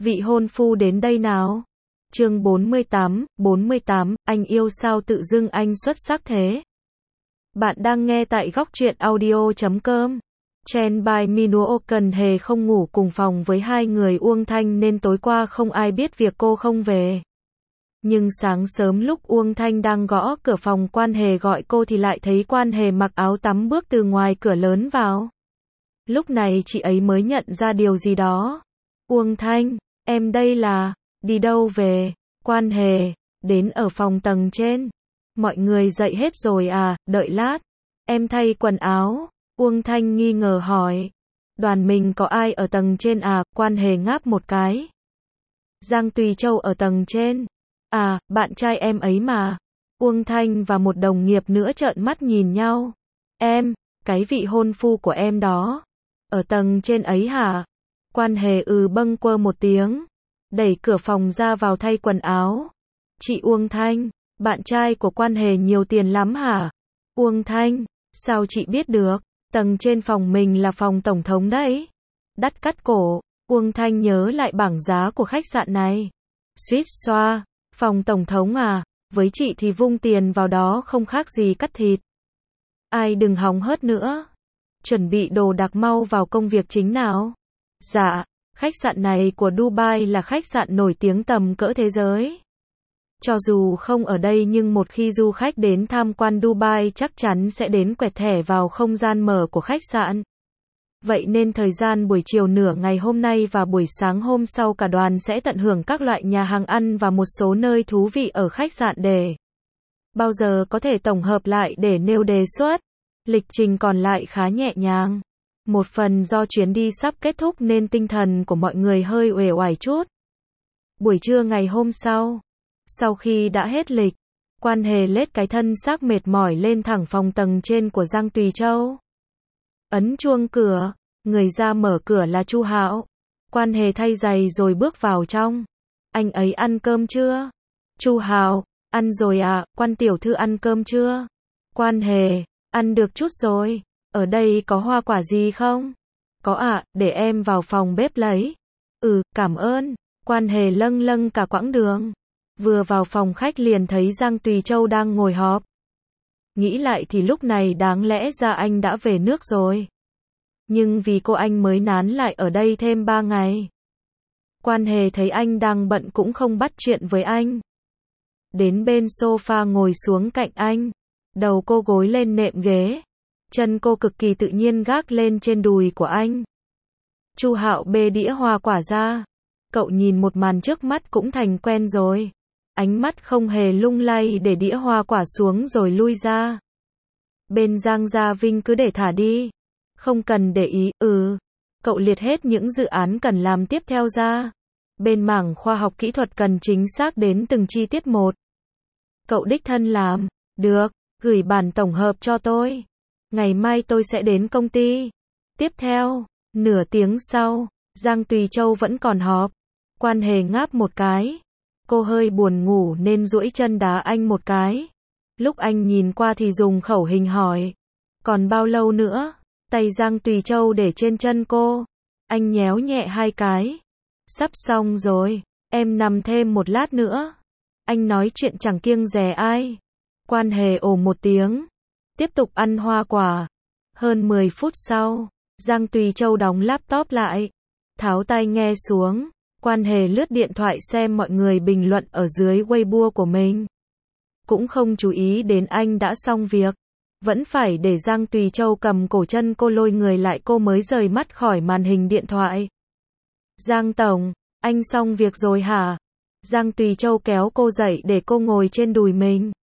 Vị hôn phu đến đây nào. Chương 48, anh yêu sao tự dưng anh xuất sắc thế. Bạn đang nghe tại góc truyện audio.com. Chen by Minuo Cần Hề không ngủ cùng phòng với hai người Uông Thanh nên tối qua không ai biết việc cô không về. Nhưng sáng sớm lúc Uông Thanh đang gõ cửa phòng Quan Hề gọi cô thì lại thấy Quan Hề mặc áo tắm bước từ ngoài cửa lớn vào. Lúc này chị ấy mới nhận ra điều gì đó. Uông Thanh, em đây là, đi đâu về? Quan Hề, đến ở phòng tầng trên. Mọi người dậy hết rồi à, đợi lát. Em thay quần áo. Uông Thanh nghi ngờ hỏi. Đoàn mình có ai ở tầng trên à? Quan Hề ngáp một cái. Giang Tùy Châu ở tầng trên. À, bạn trai em ấy mà. Uông Thanh và một đồng nghiệp nữa trợn mắt nhìn nhau. Em, cái vị hôn phu của em đó. Ở tầng trên ấy hả? Quan Hề bâng quơ một tiếng. Đẩy cửa phòng ra vào thay quần áo. Chị Uông Thanh, bạn trai của Quan Hề nhiều tiền lắm hả? Uông Thanh, sao chị biết được? Tầng trên phòng mình là phòng tổng thống đấy. Đắt cắt cổ. Uông Thanh nhớ lại bảng giá của khách sạn này. Suýt xoa, phòng tổng thống à? Với chị thì vung tiền vào đó không khác gì cắt thịt. Ai đừng hòng hớt nữa. Chuẩn bị đồ đạc mau vào công việc chính nào. Dạ, khách sạn này của Dubai là khách sạn nổi tiếng tầm cỡ thế giới. Cho dù không ở đây nhưng một khi du khách đến tham quan Dubai chắc chắn sẽ đến quẹt thẻ vào không gian mở của khách sạn. Vậy nên thời gian buổi chiều nửa ngày hôm nay và buổi sáng hôm sau cả đoàn sẽ tận hưởng các loại nhà hàng ăn và một số nơi thú vị ở khách sạn để bao giờ có thể tổng hợp lại để nêu đề xuất. Lịch trình còn lại khá nhẹ nhàng. Một phần do chuyến đi sắp kết thúc nên tinh thần của mọi người hơi uể oải chút. Buổi trưa ngày hôm sau khi đã hết lịch, Quan Hề lết cái thân xác mệt mỏi lên thẳng phòng tầng trên của Giang Tùy Châu. Ấn chuông cửa, người ra mở cửa là Chu Hạo. Quan Hề thay giày rồi bước vào trong. Anh ấy ăn cơm chưa? Chu Hạo, ăn rồi ạ. Quan tiểu thư ăn cơm chưa? Quan Hề, ăn được chút rồi. Ở đây có hoa quả gì không? Có ạ, để em vào phòng bếp lấy. Cảm ơn. Quan Hề lâng lâng cả quãng đường. Vừa vào phòng khách liền thấy Giang Tùy Châu đang ngồi họp. Nghĩ lại thì lúc này đáng lẽ ra anh đã về nước rồi. Nhưng vì cô anh mới nán lại ở đây thêm 3 ngày. Quan Hề thấy anh đang bận cũng không bắt chuyện với anh. Đến bên sofa ngồi xuống cạnh anh. Đầu cô gối lên nệm ghế. Chân cô cực kỳ tự nhiên gác lên trên đùi của anh. Chu Hạo bê đĩa hoa quả ra. Cậu nhìn một màn trước mắt cũng thành quen rồi. Ánh mắt không hề lung lay để đĩa hoa quả xuống rồi lui ra. Bên Giang Gia Vinh cứ để thả đi. Không cần để ý, Cậu liệt hết những dự án cần làm tiếp theo ra. Bên mảng khoa học kỹ thuật cần chính xác đến từng chi tiết một. Cậu đích thân làm. Được, gửi bản tổng hợp cho tôi. Ngày mai tôi sẽ đến công ty. Tiếp theo, nửa tiếng sau, Giang Tùy Châu vẫn còn họp. Quan Hề ngáp một cái. Cô hơi buồn ngủ nên duỗi chân đá anh một cái. Lúc anh nhìn qua thì dùng khẩu hình hỏi. Còn bao lâu nữa? Tay Giang Tùy Châu để trên chân cô. Anh nhéo nhẹ 2 cái. Sắp xong rồi, em nằm thêm một lát nữa. Anh nói chuyện chẳng kiêng dè ai. Quan Hề ồ một tiếng. Tiếp tục ăn hoa quả. Hơn 10 phút sau, Giang Tùy Châu đóng laptop lại. Tháo tai nghe xuống. Quan Hề lướt điện thoại xem mọi người bình luận ở dưới Weibo của mình. Cũng không chú ý đến anh đã xong việc. Vẫn phải để Giang Tùy Châu cầm cổ chân cô lôi người lại cô mới rời mắt khỏi màn hình điện thoại. Giang Tổng, anh xong việc rồi hả? Giang Tùy Châu kéo cô dậy để cô ngồi trên đùi mình.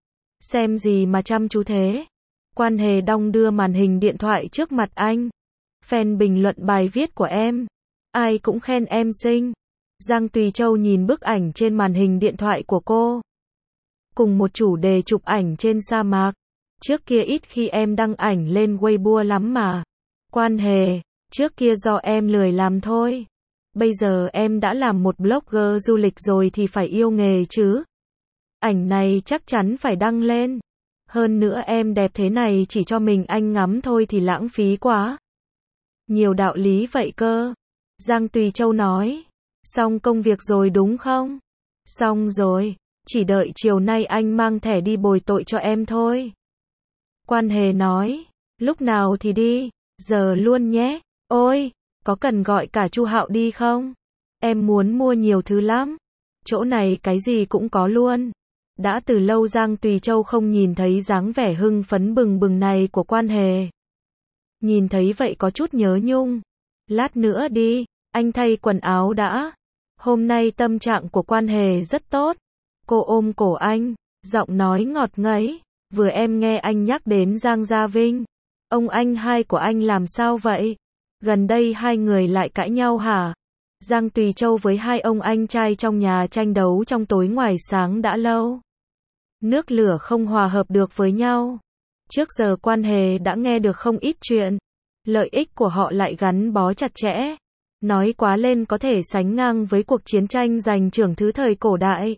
Xem gì mà chăm chú thế? Quan Hề đong đưa màn hình điện thoại trước mặt anh. Fan bình luận bài viết của em. Ai cũng khen em xinh. Giang Tùy Châu nhìn bức ảnh trên màn hình điện thoại của cô. Cùng một chủ đề chụp ảnh trên sa mạc. Trước kia ít khi em đăng ảnh lên Weibo lắm mà. Quan Hề, trước kia do em lười làm thôi. Bây giờ em đã làm một blogger du lịch rồi thì phải yêu nghề chứ. Ảnh này chắc chắn phải đăng lên. Hơn nữa em đẹp thế này chỉ cho mình anh ngắm thôi thì lãng phí quá. Nhiều đạo lý vậy cơ. Giang Tùy Châu nói. Xong công việc rồi đúng không? Xong rồi, chỉ đợi chiều nay anh mang thẻ đi bồi tội cho em thôi. Quan Hề nói, lúc nào thì đi, giờ luôn nhé. Ôi, có cần gọi cả Chu Hạo đi không? Em muốn mua nhiều thứ lắm. Chỗ này cái gì cũng có luôn. Đã từ lâu Giang Tùy Châu không nhìn thấy dáng vẻ hưng phấn bừng bừng này của Quan Hề. Nhìn thấy vậy có chút nhớ nhung. Lát nữa đi, anh thay quần áo đã. Hôm nay tâm trạng của Quan Hề rất tốt. Cô ôm cổ anh, giọng nói ngọt ngấy. Vừa em nghe anh nhắc đến Giang Gia Vinh. Ông anh hai của anh làm sao vậy? Gần đây hai người lại cãi nhau hả? Giang Tùy Châu với hai ông anh trai trong nhà tranh đấu trong tối ngoài sáng đã lâu. Nước lửa không hòa hợp được với nhau. Trước giờ Quan Hề đã nghe được không ít chuyện. Lợi ích của họ lại gắn bó chặt chẽ. Nói quá lên có thể sánh ngang với cuộc chiến tranh giành chưởng thứ thời cổ đại.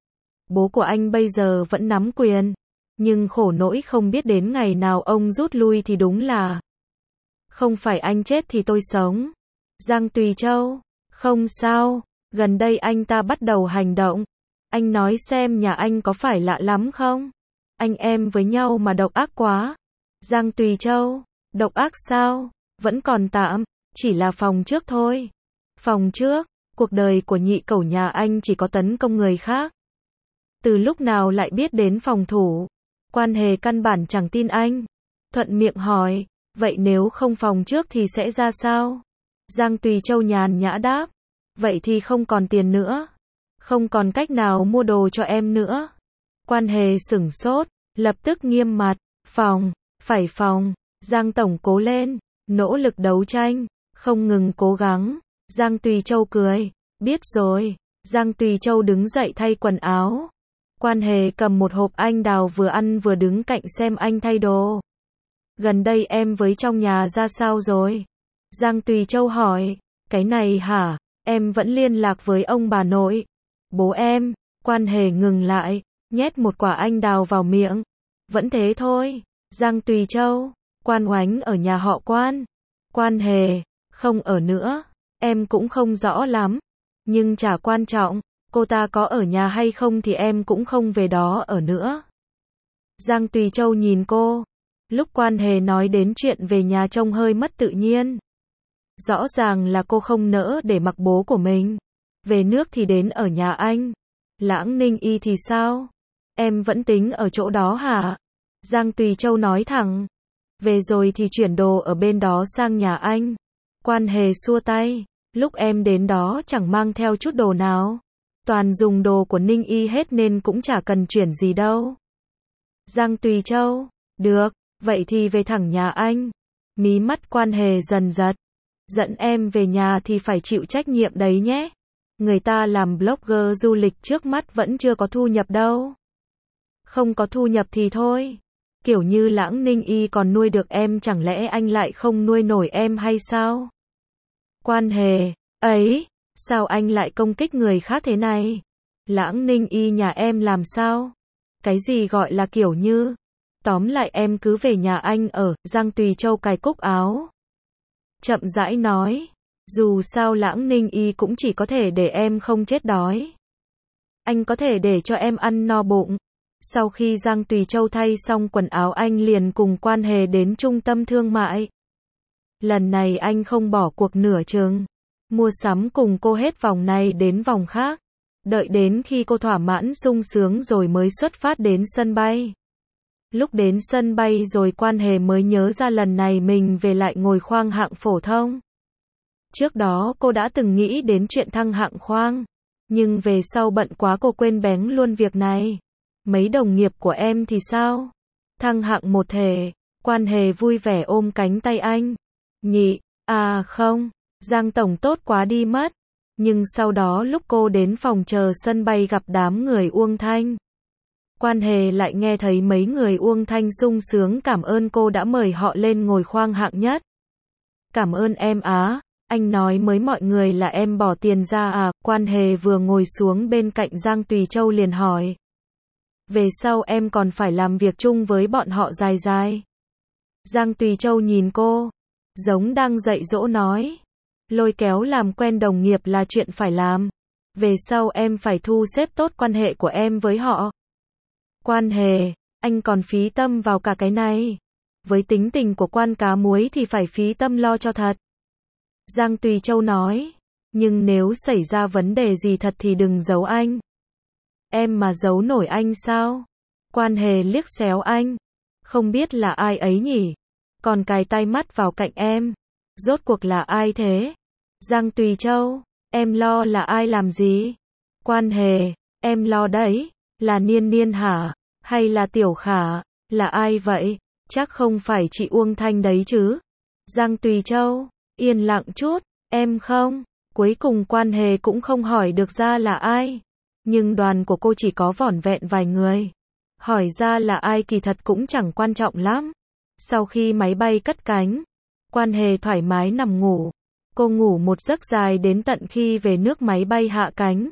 Bố của anh bây giờ vẫn nắm quyền. Nhưng khổ nỗi không biết đến ngày nào ông rút lui thì đúng là. Không phải anh chết thì tôi sống. Giang Tùy Châu, không sao, gần đây anh ta bắt đầu hành động. Anh nói xem nhà anh có phải lạ lắm không? Anh em với nhau mà độc ác quá. Giang Tùy Châu, độc ác sao? Vẫn còn tạm, chỉ là phòng trước thôi. Phòng trước, cuộc đời của nhị cẩu nhà anh chỉ có tấn công người khác. Từ lúc nào lại biết đến phòng thủ? Quan Hề căn bản chẳng tin anh. Thuận miệng hỏi, vậy nếu không phòng trước thì sẽ ra sao? Giang Tùy Châu nhàn nhã đáp, vậy thì không còn tiền nữa. Không còn cách nào mua đồ cho em nữa. Quan Hề sửng sốt, lập tức nghiêm mặt, phòng, phải phòng. Giang tổng cố lên, nỗ lực đấu tranh, không ngừng cố gắng. Giang Tùy Châu cười, biết rồi. Giang Tùy Châu đứng dậy thay quần áo. Quan Hề cầm một hộp anh đào vừa ăn vừa đứng cạnh xem anh thay đồ. Gần đây em với trong nhà ra sao rồi? Giang Tùy Châu hỏi, cái này hả? Em vẫn liên lạc với ông bà nội. Bố em. Quan Hề ngừng lại, nhét một quả anh đào vào miệng. Vẫn thế thôi. Giang Tùy Châu, Quan Oánh ở nhà họ Quan. Quan Hề, không ở nữa. Em cũng không rõ lắm. Nhưng chả quan trọng, cô ta có ở nhà hay không thì em cũng không về đó ở nữa. Giang Tùy Châu nhìn cô. Lúc Quan Hề nói đến chuyện về nhà trông hơi mất tự nhiên. Rõ ràng là cô không nỡ để mặc bố của mình. Về nước thì đến ở nhà anh. Lãng Ninh Y thì sao? Em vẫn tính ở chỗ đó hả? Giang Tùy Châu nói thẳng. Về rồi thì chuyển đồ ở bên đó sang nhà anh. Quan Hề xua tay. Lúc em đến đó chẳng mang theo chút đồ nào. Toàn dùng đồ của Ninh Y hết nên cũng chả cần chuyển gì đâu. Giang Tùy Châu. Được, vậy thì về thẳng nhà anh. Mí mắt Quan Hề dần giật. Dẫn em về nhà thì phải chịu trách nhiệm đấy nhé. Người ta làm blogger du lịch trước mắt vẫn chưa có thu nhập đâu. Không có thu nhập thì thôi. Kiểu như Lãng Ninh Y còn nuôi được em, chẳng lẽ anh lại không nuôi nổi em hay sao? Quan Hề, ấy, sao anh lại công kích người khác thế này? Lãng Ninh Y nhà em làm sao? Cái gì gọi là kiểu như? Tóm lại em cứ về nhà anh ở. Giang Tùy Châu cài cúc áo. Chậm rãi nói. Dù sao Lãng Ninh Y cũng chỉ có thể để em không chết đói. Anh có thể để cho em ăn no bụng. Sau khi Giang Tùy Châu thay xong quần áo anh liền cùng Quan Hề đến trung tâm thương mại. Lần này anh không bỏ cuộc nửa chừng. Mua sắm cùng cô hết vòng này đến vòng khác. Đợi đến khi cô thỏa mãn sung sướng rồi mới xuất phát đến sân bay. Lúc đến sân bay rồi Quan Hề mới nhớ ra lần này mình về lại ngồi khoang hạng phổ thông. Trước đó cô đã từng nghĩ đến chuyện thăng hạng khoang. Nhưng về sau bận quá cô quên bén luôn việc này. Mấy đồng nghiệp của em thì sao? Thăng hạng một thể. Quan Hề vui vẻ ôm cánh tay anh. Nhị, à không, Giang tổng tốt quá đi mất. Nhưng sau đó lúc cô đến phòng chờ sân bay gặp đám người Uông Thanh. Quan Hề lại nghe thấy mấy người Uông Thanh sung sướng cảm ơn cô đã mời họ lên ngồi khoang hạng nhất. Cảm ơn em á, anh nói mới mọi người là em bỏ tiền ra à? Quan Hề vừa ngồi xuống bên cạnh Giang Tùy Châu liền hỏi. Về sau em còn phải làm việc chung với bọn họ dài dài. Giang Tùy Châu nhìn cô, giống đang dạy dỗ nói. Lôi kéo làm quen đồng nghiệp là chuyện phải làm. Về sau em phải thu xếp tốt quan hệ của em với họ. Quan Hề, anh còn phí tâm vào cả cái này. Với tính tình của Quan cá muối thì phải phí tâm lo cho thật. Giang Tùy Châu nói. Nhưng nếu xảy ra vấn đề gì thật thì đừng giấu anh. Em mà giấu nổi anh sao? Quan Hề liếc xéo anh. Không biết là ai ấy nhỉ? Còn cài tai mắt vào cạnh em. Rốt cuộc là ai thế? Giang Tùy Châu, em lo là ai làm gì? Quan Hề, em lo đấy. Là Niên Niên hả? Hay là Tiểu Khả? Là ai vậy? Chắc không phải chị Uông Thanh đấy chứ? Giang Tùy Châu, yên lặng chút. Em không. Cuối cùng Quan Hề cũng không hỏi được ra là ai. Nhưng đoàn của cô chỉ có vỏn vẹn vài người. Hỏi ra là ai kỳ thật cũng chẳng quan trọng lắm. Sau khi máy bay cất cánh, Quan Hề thoải mái nằm ngủ. Cô ngủ một giấc dài đến tận khi về nước máy bay hạ cánh.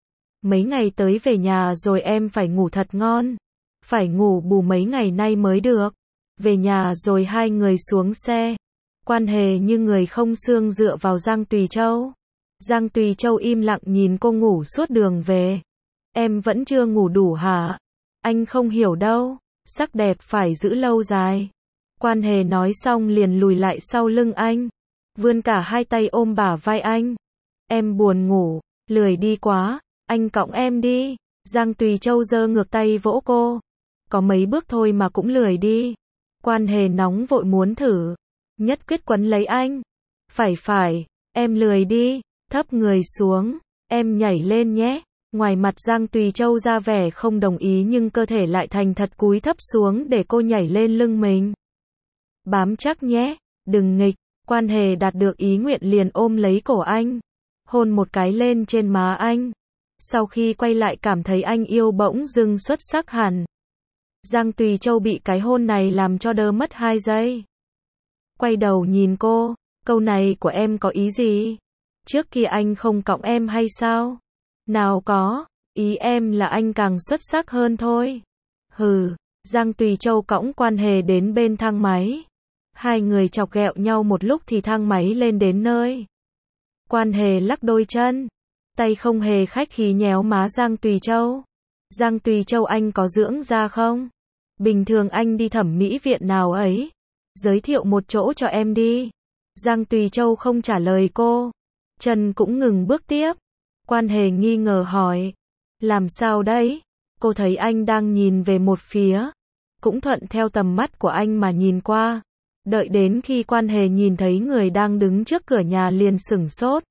Mấy ngày tới về nhà rồi em phải ngủ thật ngon. Phải ngủ bù mấy ngày nay mới được. Về nhà rồi hai người xuống xe. Quan Hề như người không xương dựa vào Giang Tùy Châu. Giang Tùy Châu im lặng nhìn cô ngủ suốt đường về. Em vẫn chưa ngủ đủ hả? Anh không hiểu đâu. Sắc đẹp phải giữ lâu dài. Quan Hề nói xong liền lùi lại sau lưng anh. Vươn cả hai tay ôm bả vai anh. Em buồn ngủ, lười đi quá, anh cõng em đi. Giang Tùy Châu giơ ngược tay vỗ cô. Có mấy bước thôi mà cũng lười đi. Quan Hề nóng vội muốn thử. Nhất quyết quấn lấy anh. Phải, em lười đi. Thấp người xuống. Em nhảy lên nhé. Ngoài mặt Giang Tùy Châu ra vẻ không đồng ý nhưng cơ thể lại thành thật cúi thấp xuống để cô nhảy lên lưng mình. Bám chắc nhé, đừng nghịch. Quan Hề đạt được ý nguyện liền ôm lấy cổ anh. Hôn một cái lên trên má anh. Sau khi quay lại cảm thấy anh yêu bỗng dưng xuất sắc hẳn. Giang Tùy Châu bị cái hôn này làm cho đơ mất 2 giây. Quay đầu nhìn cô, câu này của em có ý gì? Trước kia anh không cõng em hay sao? Nào có, ý em là anh càng xuất sắc hơn thôi. Hừ, Giang Tùy Châu cõng Quan Hề đến bên thang máy. Hai người chọc ghẹo nhau một lúc thì thang máy lên đến nơi. Quan Hề lắc đôi chân, tay không hề khách khí nhéo má Giang Tùy Châu. Giang Tùy Châu anh có dưỡng da không? Bình thường anh đi thẩm mỹ viện nào ấy? Giới thiệu một chỗ cho em đi. Giang Tùy Châu không trả lời cô. Chân cũng ngừng bước tiếp. Quan Hề nghi ngờ hỏi. Làm sao đấy? Cô thấy anh đang nhìn về một phía. Cũng thuận theo tầm mắt của anh mà nhìn qua. Đợi đến khi Quan Hề nhìn thấy người đang đứng trước cửa nhà liền sửng sốt.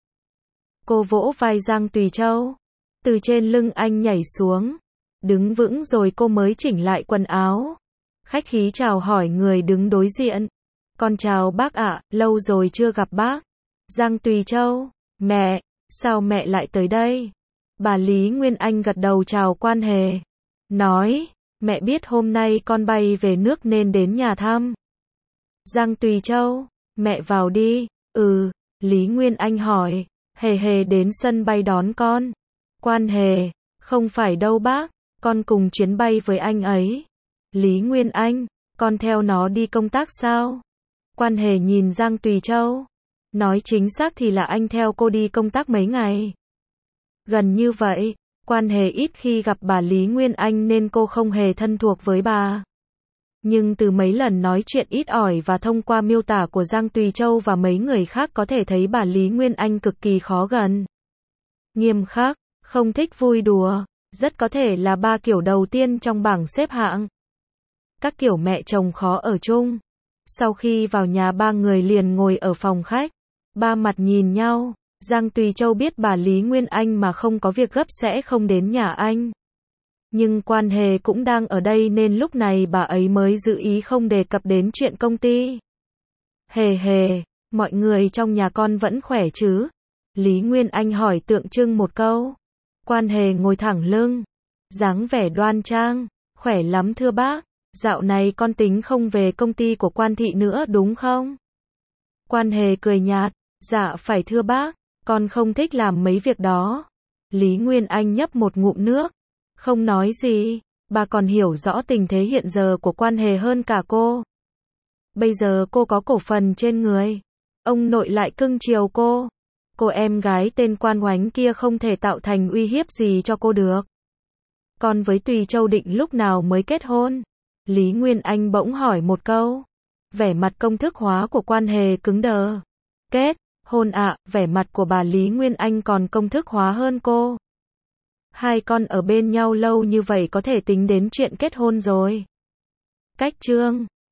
Cô vỗ vai Giang Tùy Châu. Từ trên lưng anh nhảy xuống. Đứng vững rồi cô mới chỉnh lại quần áo. Khách khí chào hỏi người đứng đối diện. Con chào bác ạ, lâu rồi chưa gặp bác. Giang Tùy Châu. Mẹ, sao mẹ lại tới đây? Bà Lý Nguyên Anh gật đầu chào Quan Hề. Nói, mẹ biết hôm nay con bay về nước nên đến nhà thăm. Giang Tùy Châu, mẹ vào đi. Lý Nguyên Anh hỏi. Hề đến sân bay đón con. Quan Hề, không phải đâu bác, con cùng chuyến bay với anh ấy. Lý Nguyên Anh, con theo nó đi công tác sao? Quan Hề nhìn Giang Tùy Châu. Nói chính xác thì là anh theo cô đi công tác mấy ngày. Gần như vậy, Quan Hề ít khi gặp bà Lý Nguyên Anh nên cô không hề thân thuộc với bà. Nhưng từ mấy lần nói chuyện ít ỏi và thông qua miêu tả của Giang Tùy Châu và mấy người khác có thể thấy bà Lý Nguyên Anh cực kỳ khó gần. Nghiêm khắc, không thích vui đùa, rất có thể là 3 kiểu đầu tiên trong bảng xếp hạng. Các kiểu mẹ chồng khó ở chung. Sau khi vào nhà 3 người liền ngồi ở phòng khách. Ba mặt nhìn nhau. Giang Tùy Châu biết bà Lý Nguyên Anh mà không có việc gấp sẽ không đến nhà anh. Nhưng Quan Hề cũng đang ở đây nên lúc này bà ấy mới giữ ý không đề cập đến chuyện công ty. Hề, mọi người trong nhà con vẫn khỏe chứ? Lý Nguyên Anh hỏi tượng trưng một câu. Quan Hề ngồi thẳng lưng. Dáng vẻ đoan trang. Khỏe lắm thưa bác. Dạo này con tính không về công ty của Quan thị nữa đúng không? Quan Hề cười nhạt. Dạ phải thưa bác. Con không thích làm mấy việc đó. Lý Nguyên Anh nhấp một ngụm nước. Không nói gì. Bà còn hiểu rõ tình thế hiện giờ của Quan Hề hơn cả cô. Bây giờ cô có cổ phần trên người. Ông nội lại cưng chiều cô. Cô em gái tên Quan Oánh kia không thể tạo thành uy hiếp gì cho cô được. Còn với Tùy Châu định lúc nào mới kết hôn? Lý Nguyên Anh bỗng hỏi một câu. Vẻ mặt công thức hóa của Quan Hề cứng đờ. Kết hôn ạ, vẻ mặt của bà Lý Nguyên Anh còn công thức hóa hơn cô. Hai con ở bên nhau lâu như vậy có thể tính đến chuyện kết hôn rồi. Cách chương